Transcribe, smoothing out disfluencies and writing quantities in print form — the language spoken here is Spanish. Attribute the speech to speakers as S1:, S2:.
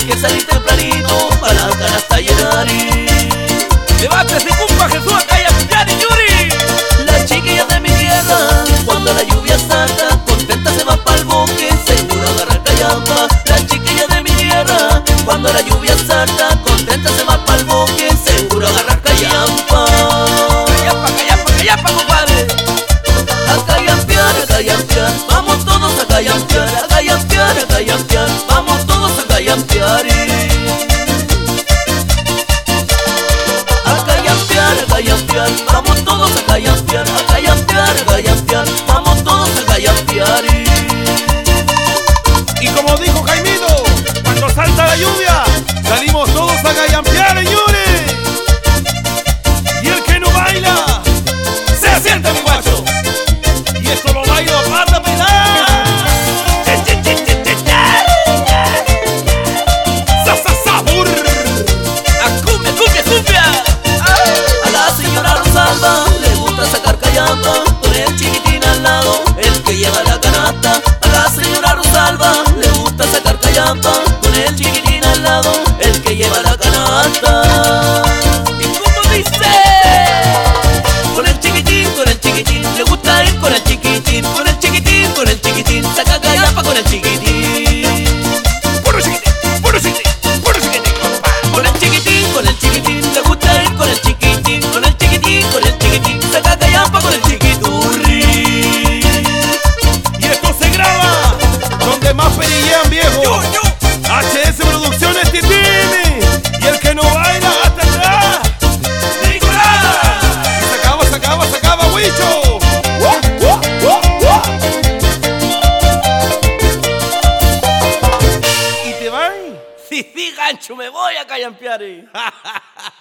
S1: que salir tempranito para la canasta llegar.
S2: Levántese, compa Jesús, acá y Yuri.
S1: Las chiquillas de mi tierra, cuando la lluvia saca, contenta se va pa'l bosque, seguro agarrar callampa. Las chiquillas de mi tierra, cuando la lluvia saca, contenta se va pa'l bosque, seguro agarrar callampa.
S2: Callampa, compadre.
S1: A callampear, vamos todos a callampear, a callampear, vamos todos a callampear. A callampear, vamos todos a callampear, vamos todos a callampear.
S2: Y como dijo Jaimito, cuando salta la lluvia, salimos todos a callampear, señores. Y el que no baila, se siente mi guacho. Y esto lo bailo para pelar. ¡Sabor! ¡A cumbia!
S1: A la señora Rosalba le gusta sacar callampa, con el chiquitín al lado, el que lleva la canasta. A la señora Rosalba le gusta sacar callampa, con el chiquitín al lado, el que lleva la canasta.
S2: ¿Y cómo dice?
S1: Con el chiquitín, le gusta ir con el chiquitín, saca callampa con el chiquitín.
S2: Puro chiquitín, compa.
S1: Con el chiquitín, le gusta ir con el chiquitín, saca callampa con el chiquiturri.
S2: Y esto se graba donde más perillean, viejo. Yo. HS Producciones Titini. Y el que no baila hasta atrás, Nicolás. Y se acaba, Huicho. ¿Y te van? Sí, gancho, me voy a callampear.